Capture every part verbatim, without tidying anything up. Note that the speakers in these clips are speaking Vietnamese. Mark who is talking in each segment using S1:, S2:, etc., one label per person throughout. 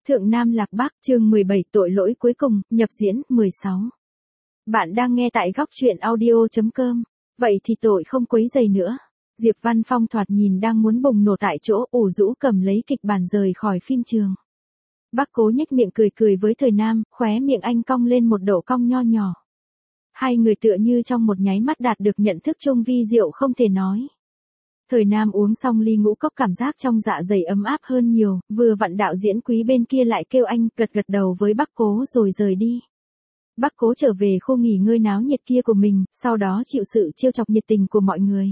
S1: Thượng Nam Lạc Bắc, chương mười bảy tội lỗi cuối cùng, nhập diễn, mười sáu. Bạn đang nghe tại góc truyện audio chấm com. Vậy thì tội không quấy rầy nữa. Diệp Văn Phong thoạt nhìn đang muốn bùng nổ tại chỗ, ủ rũ cầm lấy kịch bản rời khỏi phim trường. Bác Cố nhếch miệng cười cười với Thời Nam, khóe miệng anh cong lên một độ cong nho nhỏ. Hai người tựa như trong một nháy mắt đạt được nhận thức chung vi diệu không thể nói. Thời Nam uống xong ly ngũ cốc cảm giác trong dạ dày ấm áp hơn nhiều, vừa vặn đạo diễn Quý bên kia lại kêu anh gật gật đầu với Bác Cố rồi rời đi. Bác Cố trở về khu nghỉ ngơi náo nhiệt kia của mình, sau đó chịu sự trêu chọc nhiệt tình của mọi người.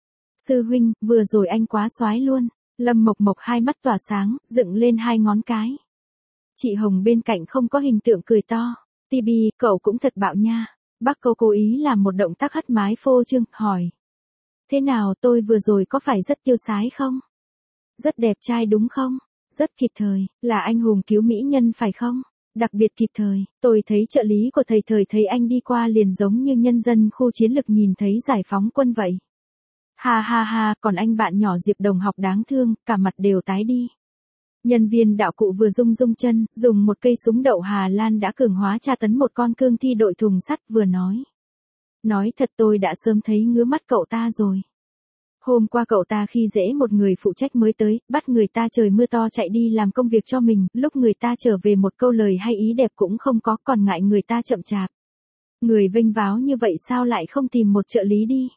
S1: Sư huynh, vừa rồi anh quá soái luôn. Lâm Mộc Mộc hai mắt tỏa sáng, dựng lên hai ngón cái. Chị Hồng bên cạnh không có hình tượng cười to. Tibi, cậu cũng thật bạo nha. Bác Cố cố ý làm một động tác hất mái phô trương, hỏi. Thế nào, tôi vừa rồi có phải rất tiêu sái không? Rất đẹp trai đúng không? Rất kịp thời, là anh hùng cứu mỹ nhân phải không? Đặc biệt kịp thời, tôi thấy trợ lý của thầy Thời thấy anh đi qua liền giống như nhân dân khu chiến lực nhìn thấy giải phóng quân vậy. Ha ha ha, còn anh bạn nhỏ Diệp đồng học đáng thương, cả mặt đều tái đi. Nhân viên đạo cụ vừa rung rung chân, dùng một cây súng đậu Hà Lan đã cường hóa tra tấn một con cương thi đội thùng sắt vừa nói. Nói thật tôi đã sớm thấy ngứa mắt cậu ta rồi. Hôm qua cậu ta khi dễ một người phụ trách mới tới, bắt người ta trời mưa to chạy đi làm công việc cho mình, lúc người ta trở về một câu lời hay ý đẹp cũng không có, còn ngại người ta chậm chạp. Người vênh váo như vậy sao lại không tìm một trợ lý đi?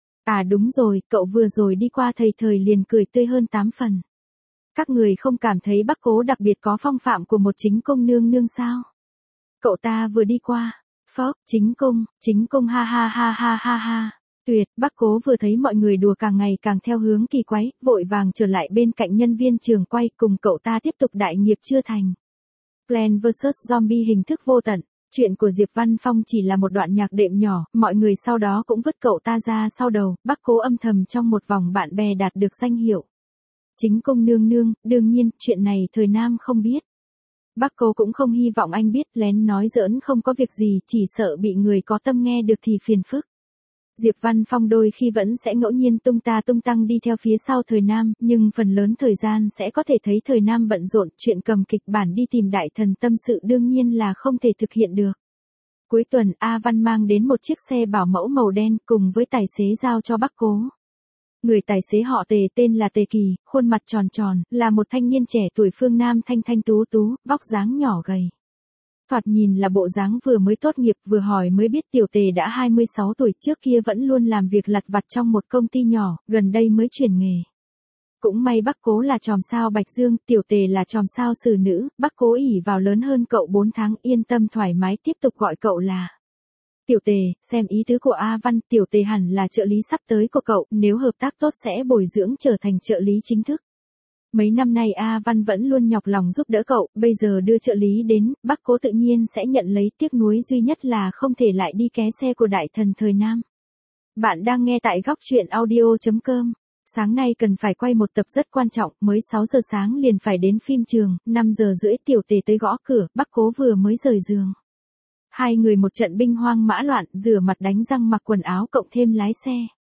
S1: À đúng rồi, cậu vừa rồi đi qua thầy Thời liền cười tươi hơn tám phần. Các người không cảm thấy Bác Cố đặc biệt có phong phạm của một chính công nương nương sao? Cậu ta vừa đi qua. Phốc, chính cung, chính cung ha ha ha ha ha ha. Tuyệt, Bác Cố vừa thấy mọi người đùa càng ngày càng theo hướng kỳ quái, vội vàng trở lại bên cạnh nhân viên trường quay cùng cậu ta tiếp tục đại nghiệp chưa thành. Plants versus. Zombie hình thức vô tận. Chuyện của Diệp Văn Phong chỉ là một đoạn nhạc đệm nhỏ, mọi người sau đó cũng vứt cậu ta ra sau đầu, Bác Cố âm thầm trong một vòng bạn bè đạt được danh hiệu. Chính cung nương nương, đương nhiên, chuyện này Thời Nam không biết. Bác Cố cũng không hy vọng anh biết, lén nói giỡn không có việc gì, chỉ sợ bị người có tâm nghe được thì phiền phức. Diệp Văn Phong đôi khi vẫn sẽ ngẫu nhiên tung ta tung tăng đi theo phía sau Thời Nam, nhưng phần lớn thời gian sẽ có thể thấy Thời Nam bận rộn, chuyện cầm kịch bản đi tìm đại thần tâm sự đương nhiên là không thể thực hiện được. Cuối tuần A Văn mang đến một chiếc xe bảo mẫu màu đen cùng với tài xế giao cho Bác Cố. Người tài xế họ Tề tên là Tề Kỳ, khuôn mặt tròn tròn, là một thanh niên trẻ tuổi phương Nam thanh thanh tú tú, vóc dáng nhỏ gầy. Thoạt nhìn là bộ dáng vừa mới tốt nghiệp, vừa hỏi mới biết tiểu Tề đã hai mươi sáu tuổi, trước kia vẫn luôn làm việc lặt vặt trong một công ty nhỏ, gần đây mới chuyển nghề. Cũng may Bác Cố là chòm sao Bạch Dương, tiểu Tề là chòm sao xử nữ, Bác Cố ỷ vào lớn hơn cậu bốn tháng, yên tâm thoải mái tiếp tục gọi cậu là Tiểu Tề. Xem ý tứ của A Văn, tiểu Tề hẳn là trợ lý sắp tới của cậu, nếu hợp tác tốt sẽ bồi dưỡng trở thành trợ lý chính thức. Mấy năm nay A Văn vẫn luôn nhọc lòng giúp đỡ cậu, bây giờ đưa trợ lý đến, Bác Cố tự nhiên sẽ nhận lấy, tiếc nuối duy nhất là không thể lại đi ké xe của đại thần Thời Nam. Bạn đang nghe tại góc truyện audio chấm com. Sáng nay cần phải quay một tập rất quan trọng, mới sáu giờ sáng liền phải đến phim trường, năm giờ rưỡi tiểu Tề tới gõ cửa, Bác Cố vừa mới rời giường. Hai người một trận binh hoang mã loạn, rửa mặt đánh răng mặc quần áo cộng thêm lái xe.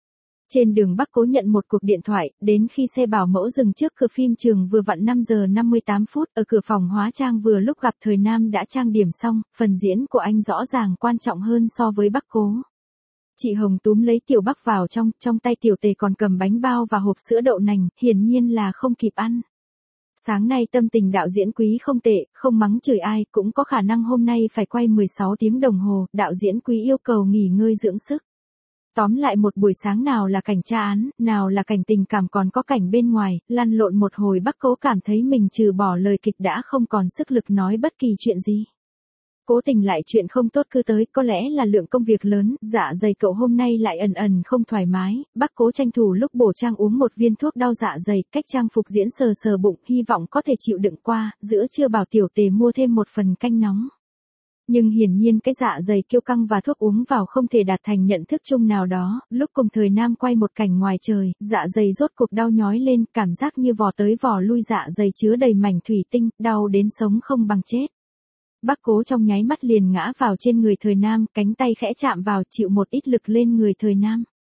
S1: Trên đường Bác Cố nhận một cuộc điện thoại, đến khi xe bảo mẫu dừng trước cửa phim trường vừa vặn năm giờ năm mươi tám phút, ở cửa phòng hóa trang vừa lúc gặp Thời Nam đã trang điểm xong, phần diễn của anh rõ ràng quan trọng hơn so với Bác Cố. Chị Hồng túm lấy tiểu Bắc vào trong, trong tay tiểu Tề còn cầm bánh bao và hộp sữa đậu nành, hiển nhiên là không kịp ăn. Sáng nay tâm tình đạo diễn Quý không tệ, không mắng chửi ai, cũng có khả năng hôm nay phải quay mười sáu tiếng đồng hồ, đạo diễn Quý yêu cầu nghỉ ngơi dưỡng sức. Tóm lại một buổi sáng nào là cảnh tra án, nào là cảnh tình cảm còn có cảnh bên ngoài, lăn lộn một hồi Bác Cố cảm thấy mình trừ bỏ lời kịch đã không còn sức lực nói bất kỳ chuyện gì. Cố tình lại chuyện không tốt cứ tới, có lẽ là lượng công việc lớn, dạ dày cậu hôm nay lại ẩn ẩn không thoải mái, Bác Cố tranh thủ lúc bổ trang uống một viên thuốc đau dạ dày, cách trang phục diễn sờ sờ bụng, hy vọng có thể chịu đựng qua, giữa trưa bảo tiểu Tề mua thêm một phần canh nóng. Nhưng hiển nhiên cái dạ dày kiêu căng và thuốc uống vào không thể đạt thành nhận thức chung nào đó, lúc cùng Thời Nam quay một cảnh ngoài trời, dạ dày rốt cuộc đau nhói lên, cảm giác như vò tới vò lui dạ dày chứa đầy mảnh thủy tinh, đau đến sống không bằng chết. Bác Cố trong nháy mắt liền ngã vào trên người Thời Nam, cánh tay khẽ chạm vào chịu một ít lực lên người Thời Nam.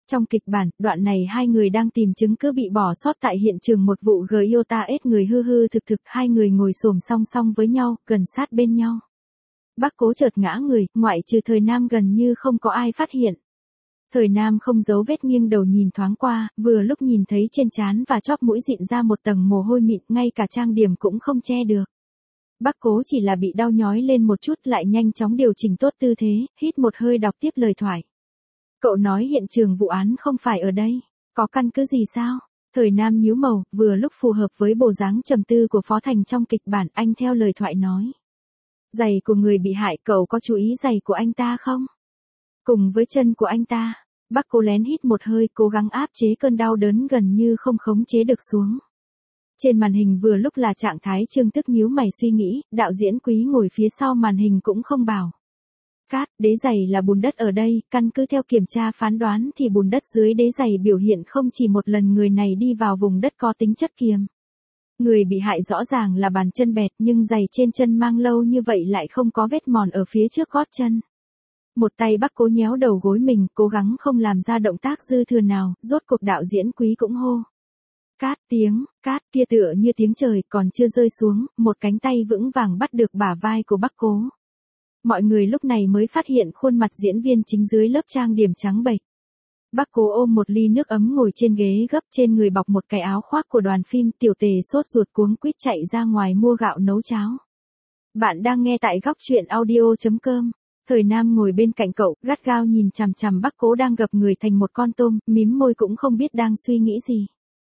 S1: Trong kịch bản, đoạn này hai người đang tìm chứng cứ bị bỏ sót tại hiện trường một vụ giê i ô tê ét người hư hư thực thực, hai người ngồi xổm song song với nhau, gần sát bên nhau. Bác Cố chợt ngã người, ngoại trừ Thời Nam gần như không có ai phát hiện. Thời Nam không giấu vết nghiêng đầu nhìn thoáng qua, vừa lúc nhìn thấy trên trán và chóp mũi dịn ra một tầng mồ hôi mịn, ngay cả trang điểm cũng không che được. Bác Cố chỉ là bị đau nhói lên một chút, lại nhanh chóng điều chỉnh tốt tư thế, hít một hơi đọc tiếp lời thoại. Cậu nói hiện trường vụ án không phải ở đây, có căn cứ gì sao? Thời Nam nhíu màu, vừa lúc phù hợp với bộ dáng trầm tư của Phó Thành trong kịch bản, anh theo lời thoại nói. Giày của người bị hại, cậu có chú ý giày của anh ta không? Cùng với chân của anh ta. Bác Cố lén hít một hơi, cố gắng áp chế cơn đau đớn gần như không khống chế được xuống. Trên màn hình vừa lúc là trạng thái Trương Tức nhíu mày suy nghĩ, đạo diễn Quý ngồi phía sau màn hình cũng không bảo. Cát, đế giày là bùn đất ở đây, căn cứ theo kiểm tra phán đoán thì bùn đất dưới đế giày biểu hiện không chỉ một lần người này đi vào vùng đất có tính chất kiềm. Người bị hại rõ ràng là bàn chân bẹt nhưng giày trên chân mang lâu như vậy lại không có vết mòn ở phía trước gót chân. Một tay Bác Cố nhéo đầu gối mình, cố gắng không làm ra động tác dư thừa nào, rốt cuộc đạo diễn Quý cũng hô. Cát, tiếng, cát kia tựa như tiếng trời còn chưa rơi xuống, một cánh tay vững vàng bắt được bả vai của Bác Cố. Mọi người lúc này mới phát hiện khuôn mặt diễn viên chính dưới lớp trang điểm trắng bệch. Bác Cố ôm một ly nước ấm ngồi trên ghế gấp, trên người bọc một cái áo khoác của đoàn phim, Tiểu Tề sốt ruột cuống quýt chạy ra ngoài mua gạo nấu cháo. Bạn đang nghe tại góc truyện audio chấm com. Thời Nam ngồi bên cạnh cậu, gắt gao nhìn chằm chằm Bác Cố đang gập người thành một con tôm, mím môi cũng không biết đang suy nghĩ gì.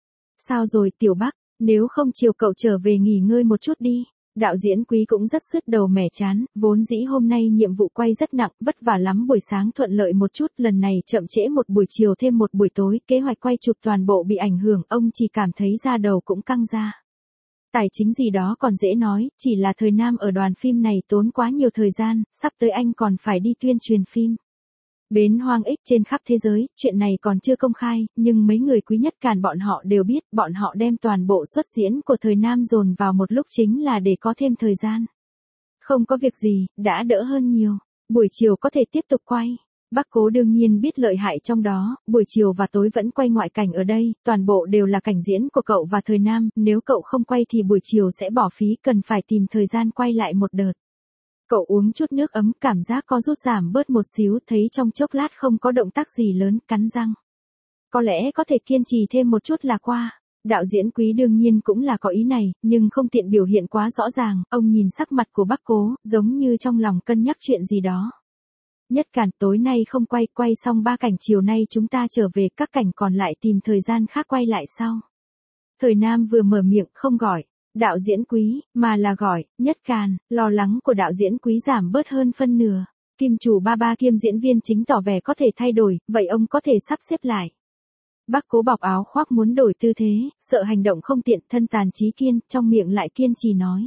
S1: Sao rồi Tiểu Bác, nếu không chiều cậu trở về nghỉ ngơi một chút đi. Đạo diễn Quý cũng rất sứt đầu mẻ chán, vốn dĩ hôm nay nhiệm vụ quay rất nặng, vất vả lắm, buổi sáng thuận lợi một chút, lần này chậm trễ một buổi chiều thêm một buổi tối, kế hoạch quay chụp toàn bộ bị ảnh hưởng, ông chỉ cảm thấy da đầu cũng căng ra. Tài chính gì đó còn dễ nói, chỉ là Thời Nam ở đoàn phim này tốn quá nhiều thời gian, sắp tới anh còn phải đi tuyên truyền phim. Bến Hoang X trên khắp thế giới, chuyện này còn chưa công khai, nhưng mấy người quý nhất Càn bọn họ đều biết, bọn họ đem toàn bộ xuất diễn của Thời Nam dồn vào một lúc chính là để có thêm thời gian. Không có việc gì, đã đỡ hơn nhiều, buổi chiều có thể tiếp tục quay. Bác Cố đương nhiên biết lợi hại trong đó, buổi chiều và tối vẫn quay ngoại cảnh ở đây, toàn bộ đều là cảnh diễn của cậu và Thời Nam, nếu cậu không quay thì buổi chiều sẽ bỏ phí, cần phải tìm thời gian quay lại một đợt. Cậu uống chút nước ấm, cảm giác có rút giảm bớt một xíu, thấy trong chốc lát không có động tác gì lớn, cắn răng. Có lẽ có thể kiên trì thêm một chút là qua. Đạo diễn Quý đương nhiên cũng là có ý này, nhưng không tiện biểu hiện quá rõ ràng, ông nhìn sắc mặt của Bác Cố, giống như trong lòng cân nhắc chuyện gì đó. Nhất Càn, tối nay không quay, quay xong ba cảnh chiều nay chúng ta trở về, các cảnh còn lại tìm thời gian khác quay lại sau. Thời Nam vừa mở miệng, không gọi đạo diễn Quý, mà là gọi Nhất Càn, lo lắng của đạo diễn Quý giảm bớt hơn phân nửa. Kim chủ ba ba kiêm diễn viên chính tỏ vẻ có thể thay đổi, vậy ông có thể sắp xếp lại. Bác Cố bọc áo khoác muốn đổi tư thế, sợ hành động không tiện, thân tàn trí kiên, trong miệng lại kiên trì nói.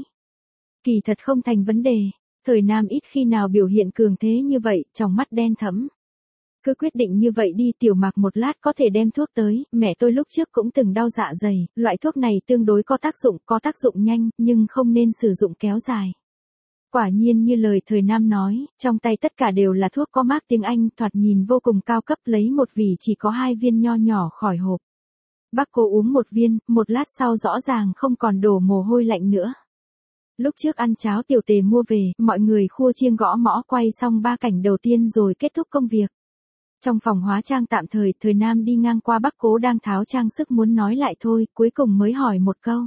S1: Kỳ thật không thành vấn đề. Thời Nam ít khi nào biểu hiện cường thế như vậy, trong mắt đen thẫm. Cứ quyết định như vậy đi, Tiểu Mạc một lát có thể đem thuốc tới, mẹ tôi lúc trước cũng từng đau dạ dày, loại thuốc này tương đối có tác dụng, có tác dụng nhanh, nhưng không nên sử dụng kéo dài. Quả nhiên như lời Thời Nam nói, trong tay tất cả đều là thuốc có mác tiếng Anh, thoạt nhìn vô cùng cao cấp, lấy một vỉ chỉ có hai viên nho nhỏ khỏi hộp. Bác Cố uống một viên, một lát sau rõ ràng không còn đổ mồ hôi lạnh nữa. Lúc trước ăn cháo Tiểu Tề mua về, mọi người khua chiêng gõ mõ quay xong ba cảnh đầu tiên rồi kết thúc công việc. Trong phòng hóa trang tạm thời, Thời Nam đi ngang qua Bác Cố đang tháo trang sức muốn nói lại thôi, cuối cùng mới hỏi một câu.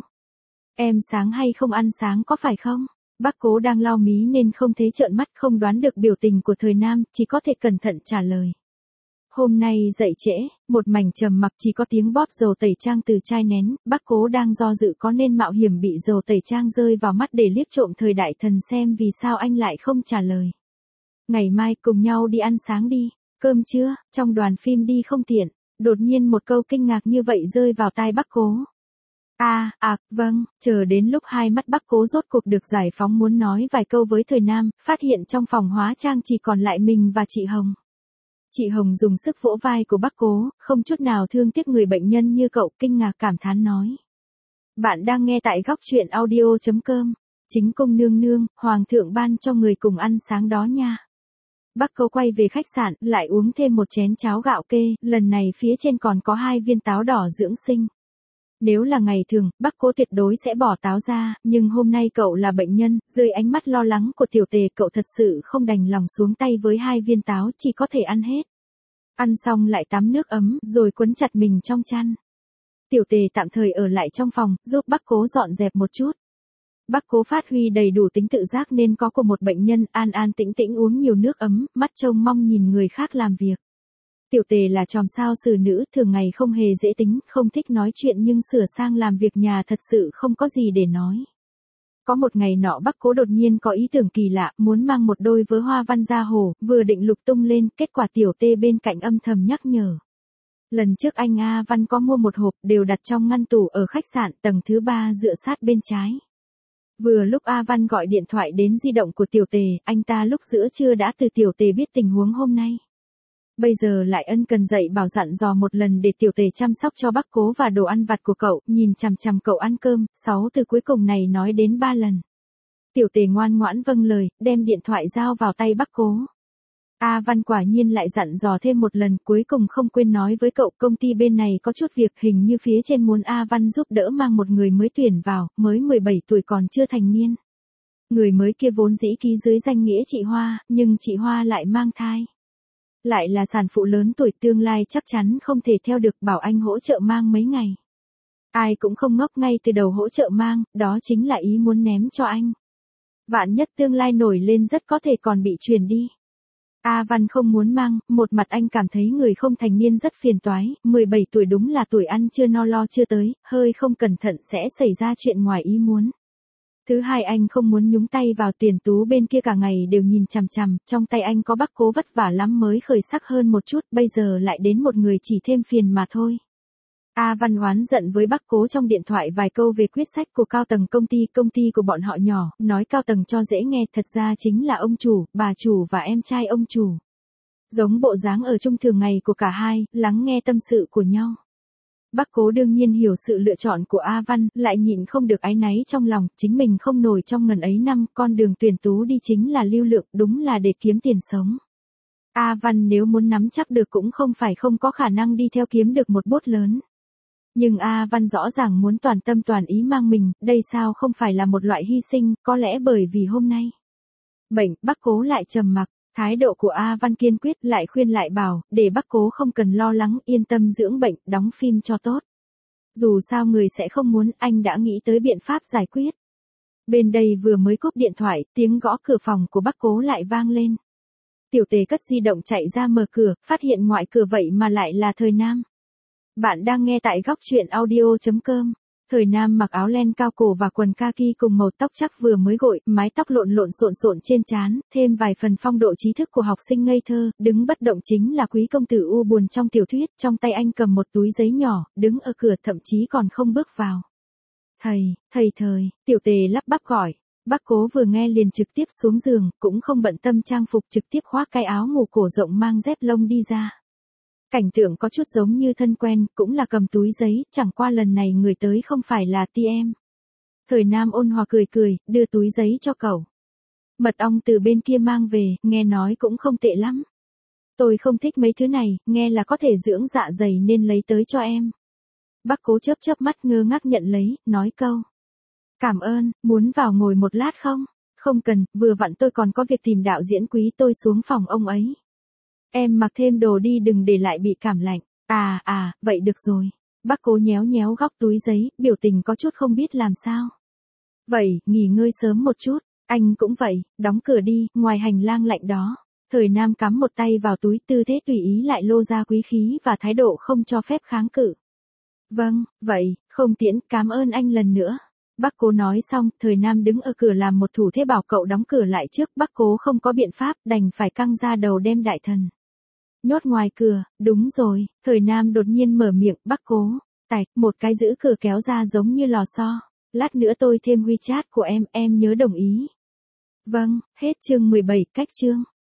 S1: Em sáng hay không ăn sáng có phải không? Bác Cố đang lau mí nên không thấy trợn mắt, không đoán được biểu tình của Thời Nam, chỉ có thể cẩn thận trả lời. Hôm nay dậy trễ, một mảnh trầm mặc, chỉ có tiếng bóp dầu tẩy trang từ chai nén, Bác Cố đang do dự có nên mạo hiểm bị dầu tẩy trang rơi vào mắt để liếc trộm Thời Đại Thần xem vì sao anh lại không trả lời. Ngày mai cùng nhau đi ăn sáng đi, cơm trưa, trong đoàn phim đi không tiện, đột nhiên một câu kinh ngạc như vậy rơi vào tai Bác Cố. À, à, vâng, chờ đến lúc hai mắt Bác Cố rốt cuộc được giải phóng muốn nói vài câu với Thời Nam, phát hiện trong phòng hóa trang chỉ còn lại mình và chị Hồng. Chị Hồng dùng sức vỗ vai của Bác Cố, không chút nào thương tiếc người bệnh nhân như cậu, kinh ngạc cảm thán nói. Bạn đang nghe tại góc truyện audio chấm com. Chính cung nương nương, hoàng thượng ban cho người cùng ăn sáng đó nha. Bác Cố quay về khách sạn, lại uống thêm một chén cháo gạo kê, lần này phía trên còn có hai viên táo đỏ dưỡng sinh. Nếu là ngày thường, bác Cố tuyệt đối sẽ bỏ táo ra, nhưng hôm nay cậu là bệnh nhân, dưới ánh mắt lo lắng của tiểu tề cậu thật sự không đành lòng xuống tay với hai viên táo, chỉ có thể ăn hết. Ăn xong lại tắm nước ấm, rồi quấn chặt mình trong chăn. Tiểu tề tạm thời ở lại trong phòng, giúp bác Cố dọn dẹp một chút. Bác Cố phát huy đầy đủ tính tự giác nên có của một bệnh nhân, an an tĩnh tĩnh uống nhiều nước ấm, mắt trông mong nhìn người khác làm việc. Tiểu tề là chòm sao xử nữ, thường ngày không hề dễ tính, không thích nói chuyện nhưng sửa sang làm việc nhà thật sự không có gì để nói. Có một ngày nọ bác Cố đột nhiên có ý tưởng kỳ lạ, muốn mang một đôi vớ hoa văn ra hồ, vừa định lục tung lên, kết quả tiểu tê bên cạnh âm thầm nhắc nhở. Lần trước anh A Văn có mua một hộp, đều đặt trong ngăn tủ ở khách sạn tầng thứ ba dựa sát bên trái. Vừa lúc A Văn gọi điện thoại đến di động của tiểu tề, anh ta lúc giữa trưa đã từ tiểu tề biết tình huống hôm nay. Bây giờ lại ân cần dạy bảo dặn dò một lần để tiểu tề chăm sóc cho bác Cố và đồ ăn vặt của cậu, nhìn chằm chằm cậu ăn cơm, sáu từ cuối cùng này nói đến ba lần. Tiểu tề ngoan ngoãn vâng lời, đem điện thoại giao vào tay bác Cố. A Văn quả nhiên lại dặn dò thêm một lần, cuối cùng không quên nói với cậu công ty bên này có chút việc, hình như phía trên muốn A Văn giúp đỡ mang một người mới tuyển vào, mới mười bảy tuổi còn chưa thành niên. Người mới kia vốn dĩ ký dưới danh nghĩa chị Hoa, nhưng chị Hoa lại mang thai. Lại là sản phụ lớn tuổi, tương lai chắc chắn không thể theo được, bảo anh hỗ trợ mang mấy ngày. Ai cũng không ngốc, ngay từ đầu hỗ trợ mang, đó chính là ý muốn ném cho anh. Vạn nhất tương lai nổi lên rất có thể còn bị truyền đi. A Văn không muốn mang, một mặt anh cảm thấy người không thành niên rất phiền toái, mười bảy tuổi đúng là tuổi ăn chưa no lo chưa tới, hơi không cẩn thận sẽ xảy ra chuyện ngoài ý muốn. Thứ hai anh không muốn nhúng tay vào tuyển tú bên kia cả ngày đều nhìn chằm chằm, trong tay anh có bác Cố vất vả lắm mới khởi sắc hơn một chút, bây giờ lại đến một người chỉ thêm phiền mà thôi. A Văn oán giận với bác Cố trong điện thoại vài câu về quyết sách của cao tầng công ty, công ty của bọn họ nhỏ, nói cao tầng cho dễ nghe, thật ra chính là ông chủ, bà chủ và em trai ông chủ. Giống bộ dáng ở chung thường ngày của cả hai, lắng nghe tâm sự của nhau. Bác Cố đương nhiên hiểu sự lựa chọn của A Văn, lại nhịn không được áy náy trong lòng, chính mình không nổi trong ngần ấy năm, con đường tuyển tú đi chính là lưu lượng, đúng là để kiếm tiền sống. A Văn nếu muốn nắm chắc được cũng không phải không có khả năng đi theo kiếm được một bút lớn. Nhưng A Văn rõ ràng muốn toàn tâm toàn ý mang mình, đây sao không phải là một loại hy sinh, có lẽ bởi vì hôm nay bệnh, bác Cố lại trầm mặc. Thái độ của A Văn kiên quyết, lại khuyên lại bảo, để bác Cố không cần lo lắng, yên tâm dưỡng bệnh, đóng phim cho tốt. Dù sao người sẽ không muốn, anh đã nghĩ tới biện pháp giải quyết. Bên đây vừa mới cúp điện thoại, tiếng gõ cửa phòng của bác Cố lại vang lên. Tiểu tề cất di động chạy ra mở cửa, phát hiện ngoài cửa vậy mà lại là Thời Nam. Bạn đang nghe tại góc truyện audio chấm com. Thời Nam mặc áo len cao cổ và quần kaki cùng màu tóc chắc vừa mới gội, mái tóc lộn lộn xộn xộn trên trán, thêm vài phần phong độ trí thức của học sinh ngây thơ, đứng bất động chính là quý công tử u buồn trong tiểu thuyết, trong tay anh cầm một túi giấy nhỏ, đứng ở cửa thậm chí còn không bước vào. Thầy, thầy thời, tiểu tề lắp bắp gọi. Bác Cố vừa nghe liền trực tiếp xuống giường, cũng không bận tâm trang phục, trực tiếp khoác cái áo ngủ cổ rộng mang dép lông đi ra. Cảnh tượng có chút giống như thân quen, cũng là cầm túi giấy, chẳng qua lần này người tới không phải là tê em. Thời Nam ôn hòa cười cười, đưa túi giấy cho cậu. Mật ong từ bên kia mang về, nghe nói cũng không tệ lắm. Tôi không thích mấy thứ này, nghe là có thể dưỡng dạ dày nên lấy tới cho em. Bác Cố chớp chớp mắt ngơ ngác nhận lấy, nói câu. Cảm ơn, muốn vào ngồi một lát không? Không cần, vừa vặn tôi còn có việc tìm đạo diễn quý tôi xuống phòng ông ấy. Em mặc thêm đồ đi đừng để lại bị cảm lạnh. À à, vậy được rồi. Bác Cố nhéo nhéo góc túi giấy, biểu tình có chút không biết làm sao. Vậy, nghỉ ngơi sớm một chút. Anh cũng vậy, đóng cửa đi, ngoài hành lang lạnh đó. Thời Nam cắm một tay vào túi, tư thế tùy ý lại lô ra quý khí và thái độ không cho phép kháng cự. Vâng, vậy, không tiễn, cảm ơn anh lần nữa. Bác Cố nói xong, Thời Nam đứng ở cửa làm một thủ thế bảo cậu đóng cửa lại trước, bác Cố không có biện pháp, đành phải căng ra đầu đem đại thần. Nhốt ngoài cửa, đúng rồi, Thời Nam đột nhiên mở miệng, bác Cố, tạch, một cái giữ cửa kéo ra giống như lò xo, lát nữa tôi thêm WeChat của em, em nhớ đồng ý. Vâng, hết chương mười bảy, cách chương.